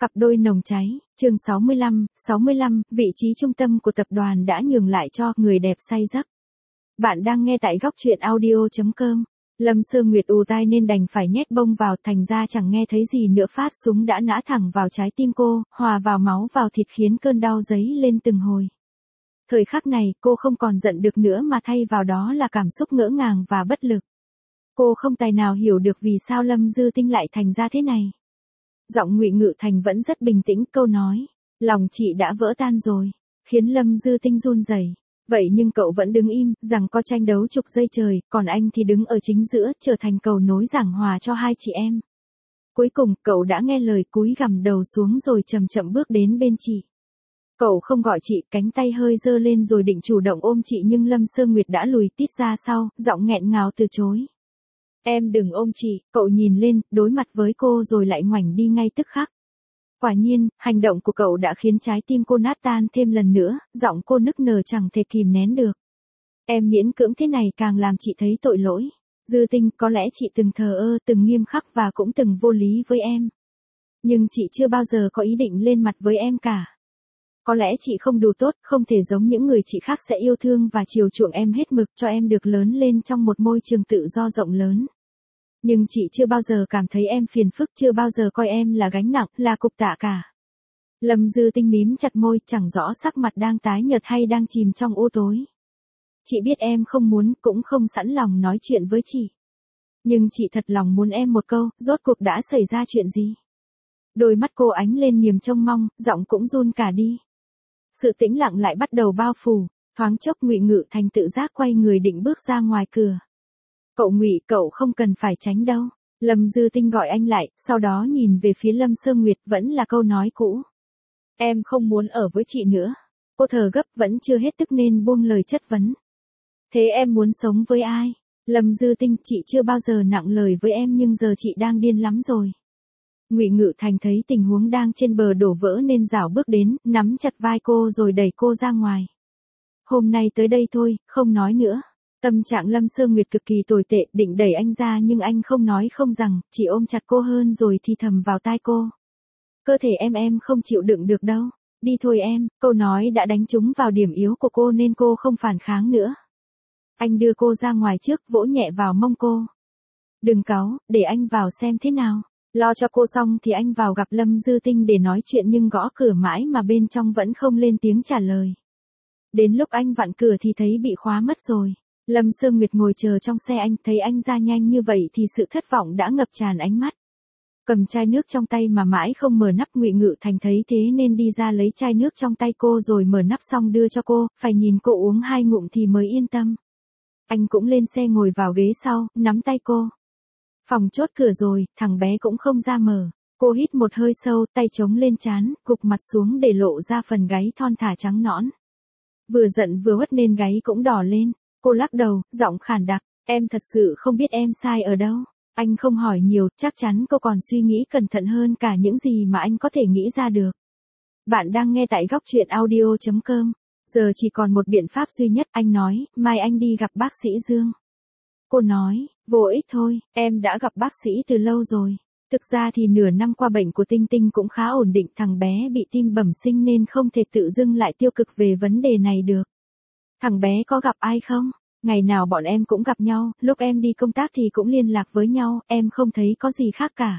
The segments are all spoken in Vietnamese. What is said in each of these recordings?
Cặp đôi nồng cháy, chương 65, vị trí trung tâm của tập đoàn đã nhường lại cho người đẹp say giấc. Bạn đang nghe tại góc truyện audio.com. Lâm Sơ Nguyệt ù tai nên đành phải nhét bông vào, thành ra chẳng nghe thấy gì nữa, phát súng đã nã thẳng vào trái tim cô, hòa vào máu vào thịt khiến cơn đau dấy lên từng hồi. Thời khắc này, cô không còn giận được nữa mà thay vào đó là cảm xúc ngỡ ngàng và bất lực. Cô không tài nào hiểu được vì sao Lâm Dư Tinh lại thành ra thế này. Giọng Ngụy Ngự Thành vẫn rất bình tĩnh, câu nói, lòng chị đã vỡ tan rồi, khiến Lâm Dư Tinh run rẩy. Vậy nhưng cậu vẫn đứng im, rằng có tranh đấu chục giây trời, còn anh thì đứng ở chính giữa, trở thành cầu nối giảng hòa cho hai chị em. Cuối cùng, cậu đã nghe lời, cúi gằm đầu xuống rồi chậm chậm bước đến bên chị. Cậu không gọi chị, cánh tay hơi giơ lên rồi định chủ động ôm chị, nhưng Lâm Sơ Nguyệt đã lùi tít ra sau, giọng nghẹn ngào từ chối. Em đừng ôm chị. Cậu nhìn lên, đối mặt với cô rồi lại ngoảnh đi ngay tức khắc. Quả nhiên, hành động của cậu đã khiến trái tim cô nát tan thêm lần nữa, giọng cô nức nở chẳng thể kìm nén được. Em miễn cưỡng thế này càng làm chị thấy tội lỗi. Dư Tinh, có lẽ chị từng thờ ơ, từng nghiêm khắc và cũng từng vô lý với em. Nhưng chị chưa bao giờ có ý định lên mặt với em cả. Có lẽ chị không đủ tốt, không thể giống những người chị khác sẽ yêu thương và chiều chuộng em hết mực, cho em được lớn lên trong một môi trường tự do rộng lớn. Nhưng chị chưa bao giờ cảm thấy em phiền phức, chưa bao giờ coi em là gánh nặng, là cục tạ cả. Lâm Dư Tinh mím chặt môi, chẳng rõ sắc mặt đang tái nhợt hay đang chìm trong u tối. Chị biết em không muốn, cũng không sẵn lòng nói chuyện với chị. Nhưng chị thật lòng muốn em một câu, rốt cuộc đã xảy ra chuyện gì? Đôi mắt cô ánh lên niềm trông mong, giọng cũng run cả đi. Sự tĩnh lặng lại bắt đầu bao phủ, thoáng chốc Ngụy Ngự Thành tự giác quay người định bước ra ngoài cửa. Cậu Ngụy, cậu không cần phải tránh đâu. Lâm Dư Tinh gọi anh lại, sau đó nhìn về phía Lâm Sơ Nguyệt, vẫn là câu nói cũ. Em không muốn ở với chị nữa. Cô thở gấp, vẫn chưa hết tức nên buông lời chất vấn. Thế em muốn sống với ai? Lâm Dư Tinh, chị chưa bao giờ nặng lời với em nhưng giờ chị đang điên lắm rồi. Ngụy Ngự Thành thấy tình huống đang trên bờ đổ vỡ nên rảo bước đến, nắm chặt vai cô rồi đẩy cô ra ngoài. Hôm nay tới đây thôi, không nói nữa. Tâm trạng Lâm Sơ Nguyệt cực kỳ tồi tệ, định đẩy anh ra nhưng anh không nói không rằng, chỉ ôm chặt cô hơn rồi thì thầm vào tai cô. Cơ thể em không chịu đựng được đâu. Đi thôi em. Câu nói đã đánh trúng vào điểm yếu của cô nên cô không phản kháng nữa. Anh đưa cô ra ngoài trước, vỗ nhẹ vào mông cô. Đừng cáu, để anh vào xem thế nào. Lo cho cô xong thì anh vào gặp Lâm Dư Tinh để nói chuyện nhưng gõ cửa mãi mà bên trong vẫn không lên tiếng trả lời. Đến lúc anh vặn cửa thì thấy bị khóa mất rồi. Lâm Sơ Nguyệt ngồi chờ trong xe anh, thấy anh ra nhanh như vậy thì sự thất vọng đã ngập tràn ánh mắt. Cầm chai nước trong tay mà mãi không mở nắp, Ngụy Ngự Thành thấy thế nên đi ra lấy chai nước trong tay cô rồi mở nắp xong đưa cho cô, phải nhìn cô uống 2 ngụm thì mới yên tâm. Anh cũng lên xe ngồi vào ghế sau, nắm tay cô. Phòng chốt cửa rồi, thằng bé cũng không ra mở. Cô hít một hơi sâu, tay chống lên trán, gục mặt xuống để lộ ra phần gáy thon thả trắng nõn. Vừa giận vừa uất nên gáy cũng đỏ lên. Cô lắc đầu, giọng khàn đặc, em thật sự không biết em sai ở đâu. Anh không hỏi nhiều, chắc chắn cô còn suy nghĩ cẩn thận hơn cả những gì mà anh có thể nghĩ ra được. Bạn đang nghe tại góc truyện audio.com. Giờ chỉ còn một biện pháp duy nhất, anh nói, mai anh đi gặp bác sĩ Dương. Cô nói, vô ích thôi, em đã gặp bác sĩ từ lâu rồi. Thực ra thì nửa năm qua bệnh của Tinh Tinh cũng khá ổn định, thằng bé bị tim bẩm sinh nên không thể tự dưng lại tiêu cực về vấn đề này được. Thằng bé có gặp ai không? Ngày nào bọn em cũng gặp nhau, lúc em đi công tác thì cũng liên lạc với nhau, em không thấy có gì khác cả.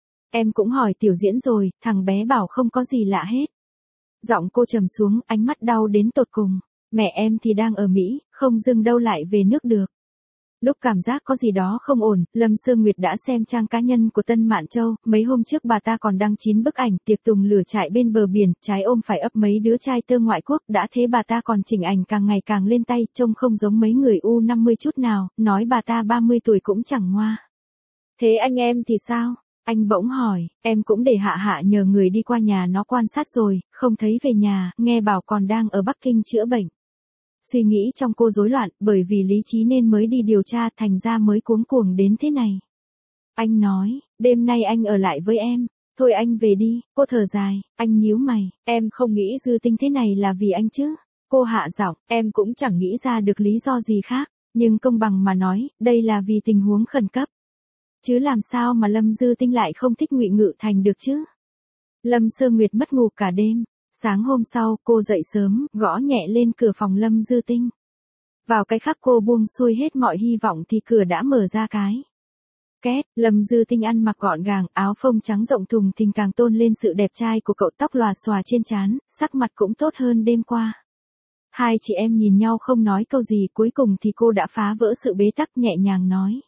Em cũng hỏi Tiểu Diễn rồi, thằng bé bảo không có gì lạ hết. Giọng cô trầm xuống, ánh mắt đau đến tột cùng. Mẹ em thì đang ở Mỹ, không dưng đâu lại về nước được. Lúc cảm giác có gì đó không ổn, Lâm Sơ Nguyệt đã xem trang cá nhân của Tân Mạn Châu, mấy hôm trước bà ta còn đăng 9 bức ảnh tiệc tùng lửa trại bên bờ biển, trái ôm phải ấp mấy đứa trai tơ ngoại quốc, đã thế bà ta còn chỉnh ảnh càng ngày càng lên tay, trông không giống mấy người U50 chút nào, nói bà ta 30 tuổi cũng chẳng ngoa. Thế anh em thì sao? Anh bỗng hỏi, em cũng để Hạ Hạ nhờ người đi qua nhà nó quan sát rồi, không thấy về nhà, nghe bảo còn đang ở Bắc Kinh chữa bệnh. Suy nghĩ trong cô rối loạn, bởi vì lý trí nên mới đi điều tra, thành ra mới cuống cuồng đến thế này. Anh nói, đêm nay anh ở lại với em. Thôi anh về đi. Cô thở dài, anh nhíu mày, em không nghĩ Dư Tinh thế này là vì anh chứ. Cô hạ giọng, em cũng chẳng nghĩ ra được lý do gì khác, nhưng công bằng mà nói, đây là vì tình huống khẩn cấp. Chứ làm sao mà Lâm Dư Tinh lại không thích Ngụy Ngự Thành được chứ? Lâm Sơ Nguyệt mất ngủ cả đêm. Sáng hôm sau, cô dậy sớm, gõ nhẹ lên cửa phòng Lâm Dư Tinh. Vào cái khắc cô buông xuôi hết mọi hy vọng thì cửa đã mở ra cái. Két, Lâm Dư Tinh ăn mặc gọn gàng, áo phông trắng rộng thùng thình càng tôn lên sự đẹp trai của cậu, tóc lòa xòa trên trán, sắc mặt cũng tốt hơn đêm qua. Hai chị em nhìn nhau không nói câu gì, cuối cùng thì cô đã phá vỡ sự bế tắc, nhẹ nhàng nói.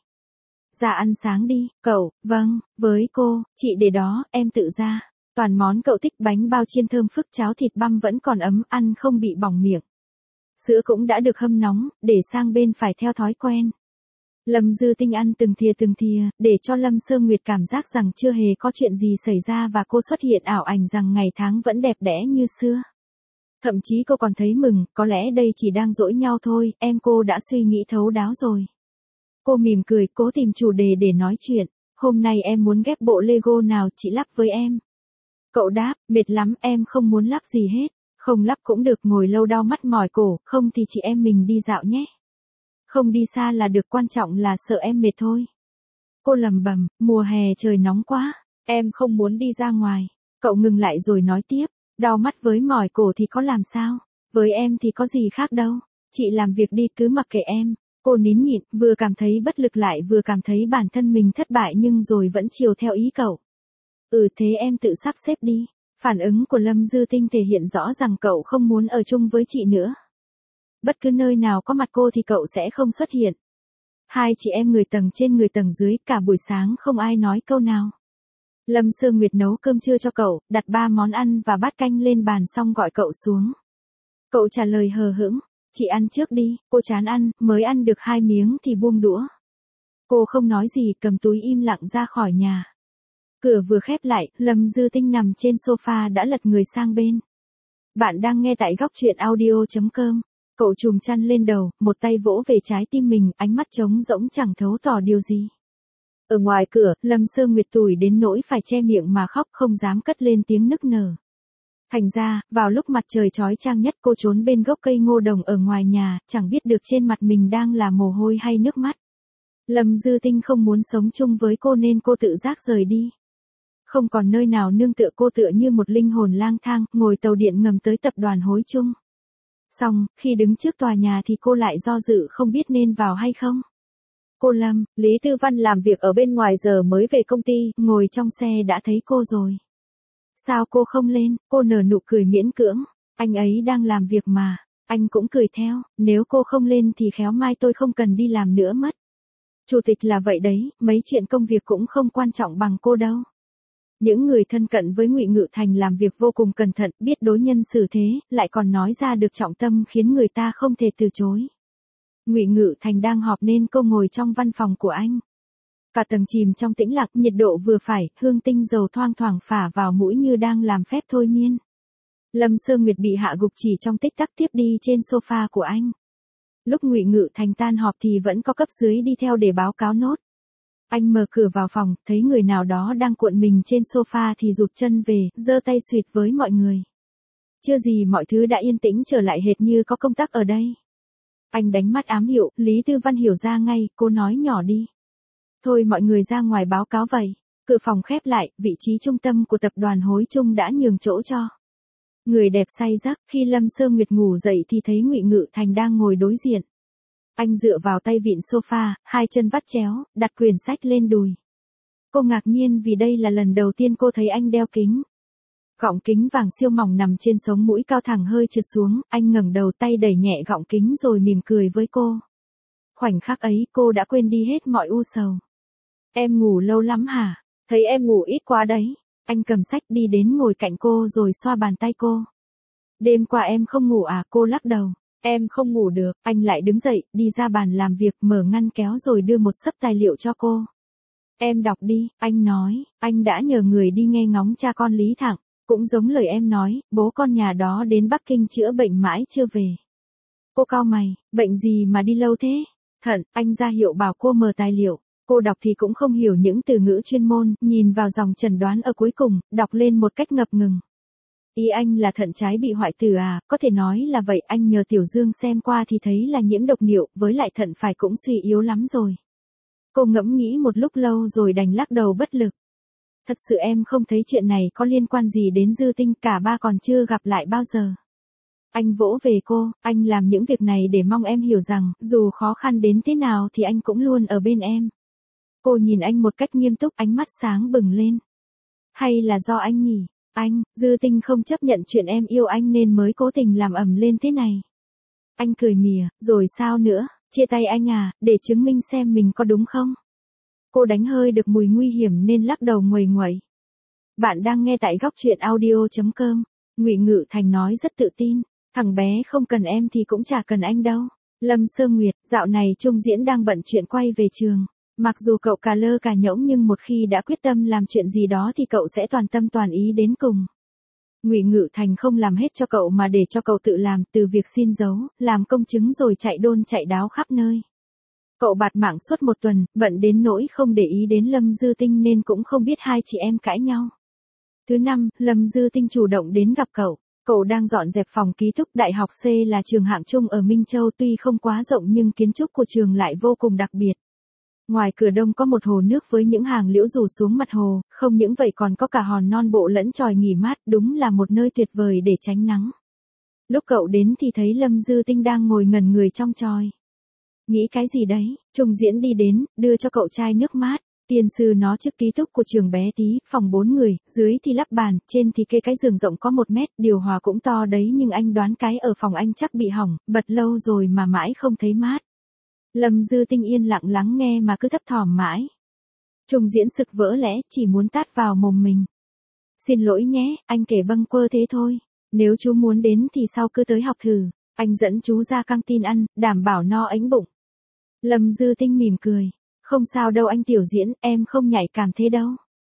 Ra ăn sáng đi, cậu. Vâng, với cô, chị để đó, em tự ra. Toàn món cậu thích, bánh bao chiên thơm phức, cháo thịt băm vẫn còn ấm, ăn không bị bỏng miệng. Sữa cũng đã được hâm nóng, để sang bên phải theo thói quen. Lâm Dư Tinh ăn từng thìa, để cho Lâm Sơ Nguyệt cảm giác rằng chưa hề có chuyện gì xảy ra và cô xuất hiện ảo ảnh rằng ngày tháng vẫn đẹp đẽ như xưa. Thậm chí cô còn thấy mừng, có lẽ đây chỉ đang dỗi nhau thôi, em cô đã suy nghĩ thấu đáo rồi. Cô mỉm cười, cố tìm chủ đề để nói chuyện. Hôm nay em muốn ghép bộ Lego nào, chị lắp với em. Cậu đáp, mệt lắm, em không muốn lắp gì hết. Không lắp cũng được, ngồi lâu đau mắt mỏi cổ, không thì chị em mình đi dạo nhé. Không đi xa là được, quan trọng là sợ em mệt thôi. Cô lẩm bẩm, mùa hè trời nóng quá, em không muốn đi ra ngoài. Cậu ngừng lại rồi nói tiếp, đau mắt với mỏi cổ thì có làm sao, với em thì có gì khác đâu. Chị làm việc đi, cứ mặc kệ em. Cô nín nhịn, vừa cảm thấy bất lực lại vừa cảm thấy bản thân mình thất bại nhưng rồi vẫn chiều theo ý cậu. Thế em tự sắp xếp đi. Phản ứng của Lâm Dư Tinh thể hiện rõ rằng cậu không muốn ở chung với chị nữa. Bất cứ nơi nào có mặt cô thì cậu sẽ không xuất hiện. Hai chị em người tầng trên người tầng dưới, cả buổi sáng không ai nói câu nào. Lâm Sơ Nguyệt nấu cơm trưa cho cậu, đặt 3 món ăn và bát canh lên bàn xong gọi cậu xuống. Cậu trả lời hờ hững, chị ăn trước đi. Cô chán ăn, mới ăn được 2 miếng thì buông đũa. Cô không nói gì, cầm túi im lặng ra khỏi nhà. Cửa vừa khép lại, Lâm Dư Tinh nằm trên sofa đã lật người sang bên. Bạn đang nghe tại góc truyện audio.com. Cậu chùm chăn lên đầu, một tay vỗ về trái tim mình, ánh mắt trống rỗng chẳng thấu tỏ điều gì. Ở ngoài cửa, Lâm Sơ Nguyệt tủi đến nỗi phải che miệng mà khóc, không dám cất lên tiếng nức nở. Thành ra, vào lúc mặt trời chói chang nhất, cô trốn bên gốc cây ngô đồng ở ngoài nhà, chẳng biết được trên mặt mình đang là mồ hôi hay nước mắt. Lâm Dư Tinh không muốn sống chung với cô nên cô tự giác rời đi. Không còn nơi nào nương tựa, cô tựa như một linh hồn lang thang, ngồi tàu điện ngầm tới tập đoàn Hối Trung. Xong, khi đứng trước tòa nhà thì cô lại do dự không biết nên vào hay không. Cô Lâm, Lý Tư Văn làm việc ở bên ngoài giờ mới về công ty, ngồi trong xe đã thấy cô rồi. Sao cô không lên? Cô nở nụ cười miễn cưỡng. Anh ấy đang làm việc mà. Anh cũng cười theo, nếu cô không lên thì khéo mai tôi không cần đi làm nữa mất. Chủ tịch là vậy đấy, mấy chuyện công việc cũng không quan trọng bằng cô đâu. Những người thân cận với Ngụy Ngự Thành làm việc vô cùng cẩn thận, biết đối nhân xử thế, lại còn nói ra được trọng tâm khiến người ta không thể từ chối. Ngụy Ngự Thành đang họp nên cô ngồi trong văn phòng của anh. Cả tầng chìm trong tĩnh lặng, nhiệt độ vừa phải, hương tinh dầu thoang thoảng phả vào mũi như đang làm phép thôi miên. Lâm Sơ Nguyệt bị hạ gục chỉ trong tích tắc tiếp đi trên sofa của anh. Lúc Ngụy Ngự Thành tan họp thì vẫn có cấp dưới đi theo để báo cáo nốt. Anh mở cửa vào phòng, thấy người nào đó đang cuộn mình trên sofa thì rụt chân về, giơ tay xuyệt với mọi người. Chưa gì mọi thứ đã yên tĩnh trở lại hệt như có công tắc ở đây. Anh đánh mắt ám hiệu, Lý Tư Văn hiểu ra ngay, cô nói nhỏ đi. Thôi mọi người ra ngoài báo cáo vậy. Cửa phòng khép lại, vị trí trung tâm của tập đoàn Hối Trung đã nhường chỗ cho người đẹp say giấc. Khi Lâm Sơ Nguyệt ngủ dậy thì thấy Ngụy Ngự Thành đang ngồi đối diện. Anh dựa vào tay vịn sofa, hai chân vắt chéo, đặt quyển sách lên đùi. Cô ngạc nhiên vì đây là lần đầu tiên cô thấy anh đeo kính. Gọng kính vàng siêu mỏng nằm trên sống mũi cao thẳng hơi trượt xuống, anh ngẩng đầu, tay đẩy nhẹ gọng kính rồi mỉm cười với cô. Khoảnh khắc ấy cô đã quên đi hết mọi u sầu. Em ngủ lâu lắm hả? Thấy em ngủ ít quá đấy. Anh cầm sách đi đến ngồi cạnh cô rồi xoa bàn tay cô. Đêm qua em không ngủ à? Cô lắc đầu. Em không ngủ được. Anh lại đứng dậy, đi ra bàn làm việc, mở ngăn kéo rồi đưa một xấp tài liệu cho cô. Em đọc đi, anh nói, anh đã nhờ người đi nghe ngóng cha con Lý Thẳng. Cũng giống lời em nói, bố con nhà đó đến Bắc Kinh chữa bệnh mãi chưa về. Cô cau mày, bệnh gì mà đi lâu thế? Thận, anh ra hiệu bảo cô mở tài liệu. Cô đọc thì cũng không hiểu những từ ngữ chuyên môn, nhìn vào dòng chẩn đoán ở cuối cùng, đọc lên một cách ngập ngừng. Ý anh là thận trái bị hoại tử à? Có thể nói là vậy. Anh nhờ Tiểu Dương xem qua thì thấy là nhiễm độc niệu, với lại thận phải cũng suy yếu lắm rồi. Cô ngẫm nghĩ một lúc lâu rồi đành lắc đầu bất lực. Thật sự em không thấy chuyện này có liên quan gì đến Dư Tinh, cả ba còn chưa gặp lại bao giờ. Anh vỗ về cô, anh làm những việc này để mong em hiểu rằng, dù khó khăn đến thế nào thì anh cũng luôn ở bên em. Cô nhìn anh một cách nghiêm túc, ánh mắt sáng bừng lên. Hay là do anh nhỉ? Anh, Dư Tinh không chấp nhận chuyện em yêu anh nên mới cố tình làm ầm lên thế này. Anh cười mỉa, rồi sao nữa, chia tay anh à, để chứng minh xem mình có đúng không? Cô đánh hơi được mùi nguy hiểm nên lắc đầu nguầy nguậy. Bạn đang nghe tại góc truyện audio.com. Ngụy Ngự Thành nói rất tự tin, thằng bé không cần em thì cũng chả cần anh đâu. Lâm Sơ Nguyệt, dạo này Trung Diễn đang bận chuyện quay về trường. Mặc dù cậu cà lơ cà nhỗng nhưng một khi đã quyết tâm làm chuyện gì đó thì cậu sẽ toàn tâm toàn ý đến cùng. Ngụy Ngự Thành không làm hết cho cậu mà để cho cậu tự làm, từ việc xin dấu, làm công chứng rồi chạy đôn chạy đáo khắp nơi. Cậu bạt mạng suốt một tuần, bận đến nỗi không để ý đến Lâm Dư Tinh nên cũng không biết hai chị em cãi nhau. Thứ năm, Lâm Dư Tinh chủ động đến gặp cậu. Cậu đang dọn dẹp phòng ký túc Đại học C là trường hạng trung ở Minh Châu, tuy không quá rộng nhưng kiến trúc của trường lại vô cùng đặc biệt. Ngoài cửa đông có một hồ nước với những hàng liễu rủ xuống mặt hồ, không những vậy còn có cả hòn non bộ lẫn chòi nghỉ mát, đúng là một nơi tuyệt vời để tránh nắng. Lúc cậu đến thì thấy Lâm Dư Tinh đang ngồi ngẩn người trong chòi. Nghĩ cái gì đấy, Trung Diễn đi đến, đưa cho cậu chai nước mát. Tiên sư nó trước ký túc của trường bé tí, phòng 4 người, dưới thì lắp bàn, trên thì kê cái giường rộng có 1 mét, điều hòa cũng to đấy nhưng anh đoán cái ở phòng anh chắc bị hỏng, bật lâu rồi mà mãi không thấy mát. Lâm Dư Tinh yên lặng lắng nghe mà cứ thấp thỏm mãi. Trung Diễn sực vỡ lẽ, chỉ muốn tát vào mồm mình. Xin lỗi nhé, anh kể bâng quơ thế thôi. Nếu chú muốn đến thì sau cứ tới học thử. Anh dẫn chú ra căng tin ăn, đảm bảo no ánh bụng. Lâm Dư Tinh mỉm cười. Không sao đâu anh Tiểu Diễn, em không nhạy cảm thế đâu.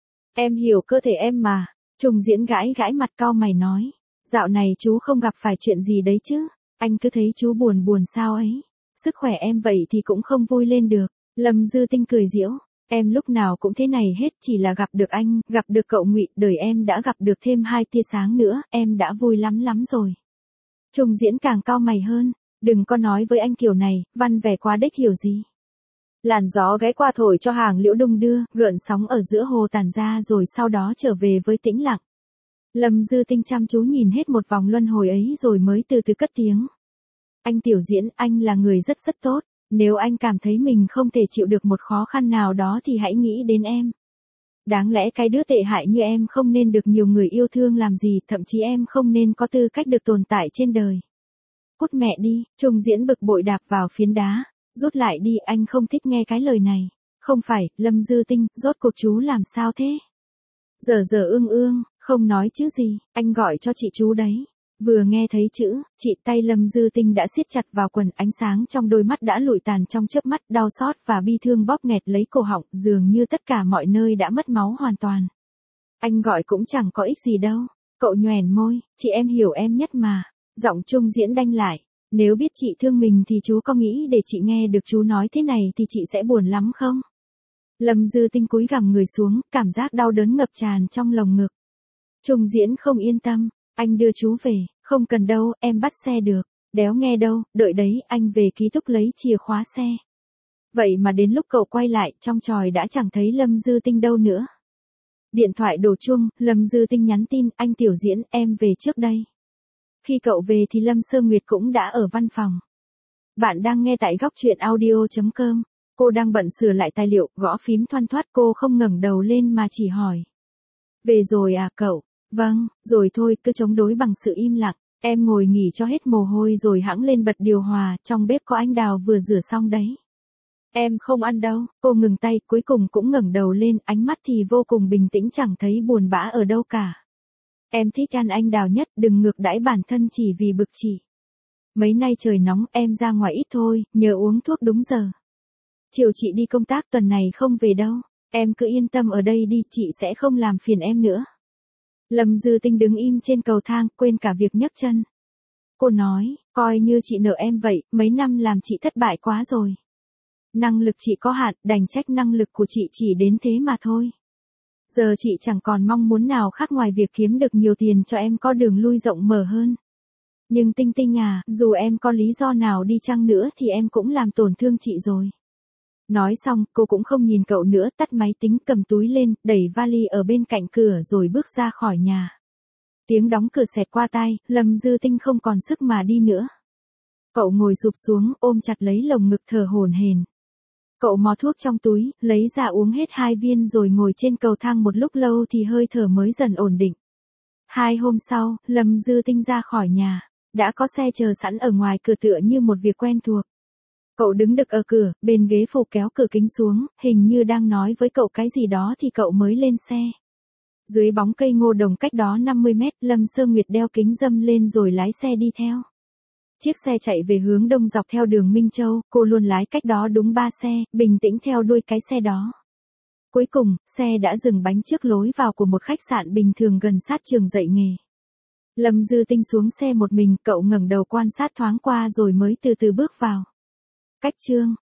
Em hiểu cơ thể em mà. Trung Diễn gãi gãi mặt cau mày nói. Dạo này chú không gặp phải chuyện gì đấy chứ. Anh cứ thấy chú buồn buồn sao ấy. Sức khỏe em vậy thì cũng không vui lên được. Lâm Dư Tinh cười giễu. Em lúc nào cũng thế này hết, chỉ là gặp được anh, gặp được cậu Ngụy, đời em đã gặp được thêm 2 tia sáng nữa, em đã vui lắm lắm rồi. Trung Diễn càng cau mày hơn. Đừng có nói với anh kiểu này, văn vẻ quá đếch hiểu gì. Làn gió ghé qua thổi cho hàng liễu đung đưa, gợn sóng ở giữa hồ tản ra rồi sau đó trở về với tĩnh lặng. Lâm Dư Tinh chăm chú nhìn hết một vòng luân hồi ấy rồi mới từ từ cất tiếng. Anh Tiểu Diễn, anh là người rất rất tốt. Nếu anh cảm thấy mình không thể chịu được một khó khăn nào đó thì hãy nghĩ đến em. Đáng lẽ cái đứa tệ hại như em không nên được nhiều người yêu thương làm gì, thậm chí em không nên có tư cách được tồn tại trên đời. Cút mẹ đi, Trung Diễn bực bội đạp vào phiến đá. Rút lại đi, anh không thích nghe cái lời này. Không phải, Lâm Dư Tinh, rốt cuộc chú làm sao thế? Giờ ương, không nói chứ gì, anh gọi cho chị chú đấy. Vừa nghe thấy chữ, chị tay Lâm Dư Tinh đã siết chặt vào quần, ánh sáng trong đôi mắt đã lụi tàn trong chớp mắt, đau xót và bi thương bóp nghẹt lấy cổ họng, dường như tất cả mọi nơi đã mất máu hoàn toàn. Anh gọi cũng chẳng có ích gì đâu. Cậu nhoẻn môi, chị em hiểu em nhất mà. Giọng Trung Diễn đanh lại. Nếu biết chị thương mình thì chú có nghĩ để chị nghe được chú nói thế này thì chị sẽ buồn lắm không? Lâm Dư Tinh cúi gằm người xuống, cảm giác đau đớn ngập tràn trong lồng ngực. Trung Diễn không yên tâm, anh đưa chú về, không cần đâu, em bắt xe được. Đéo nghe đâu, đợi đấy, anh về ký túc lấy chìa khóa xe. Vậy mà đến lúc cậu quay lại, trong chòi đã chẳng thấy Lâm Dư Tinh đâu nữa. Điện thoại đổ chuông, Lâm Dư Tinh nhắn tin, anh Tiểu Diễn, em về trước đây. Khi cậu về thì Lâm Sơ Nguyệt cũng đã ở văn phòng. Bạn đang nghe tại góc truyện audio.com. Cô đang bận sửa lại tài liệu, gõ phím thoăn thoắt, cô không ngẩng đầu lên mà chỉ hỏi. Về rồi à cậu? Vâng, rồi thôi, cứ chống đối bằng sự im lặng. Em ngồi nghỉ cho hết mồ hôi rồi hẵng lên bật điều hòa, trong bếp có anh Đào vừa rửa xong đấy. Em không ăn đâu, cô ngừng tay, cuối cùng cũng ngẩng đầu lên, ánh mắt thì vô cùng bình tĩnh, chẳng thấy buồn bã ở đâu cả. Em thích ăn anh Đào nhất, đừng ngược đãi bản thân chỉ vì bực chị. Mấy nay trời nóng, em ra ngoài ít thôi, nhớ uống thuốc đúng giờ. Chiều chị đi công tác, tuần này không về đâu. Em cứ yên tâm ở đây đi, chị sẽ không làm phiền em nữa. Lâm Dư Tinh đứng im trên cầu thang, quên cả việc nhấc chân. Cô nói, coi như chị nợ em vậy, mấy năm làm chị thất bại quá rồi. Năng lực chị có hạn, đành trách năng lực của chị chỉ đến thế mà thôi. Giờ chị chẳng còn mong muốn nào khác ngoài việc kiếm được nhiều tiền cho em có đường lui rộng mở hơn. Nhưng Tinh Tinh à, dù em có lý do nào đi chăng nữa thì em cũng làm tổn thương chị rồi. Nói xong, cô cũng không nhìn cậu nữa, tắt máy tính, cầm túi lên, đẩy vali ở bên cạnh cửa rồi bước ra khỏi nhà. Tiếng đóng cửa xẹt qua tai, Lâm Dư Tinh không còn sức mà đi nữa. Cậu ngồi sụp xuống, ôm chặt lấy lồng ngực thở hổn hển. Cậu mò thuốc trong túi, lấy ra uống hết 2 viên rồi ngồi trên cầu thang một lúc lâu thì hơi thở mới dần ổn định. 2 hôm sau, Lâm Dư Tinh ra khỏi nhà. Đã có xe chờ sẵn ở ngoài cửa tựa như một việc quen thuộc. Cậu đứng đực ở cửa, bên ghế phụ kéo cửa kính xuống, hình như đang nói với cậu cái gì đó thì cậu mới lên xe. Dưới bóng cây ngô đồng cách đó 50 mét, Lâm Sơ Nguyệt đeo kính râm lên rồi lái xe đi theo. Chiếc xe chạy về hướng đông dọc theo đường Minh Châu, cô luôn lái cách đó đúng 3 xe, bình tĩnh theo đuôi cái xe đó. Cuối cùng, xe đã dừng bánh trước lối vào của một khách sạn bình thường gần sát trường dạy nghề. Lâm Dư Tinh xuống xe một mình, cậu ngẩng đầu quan sát thoáng qua rồi mới từ từ bước vào. Cách chương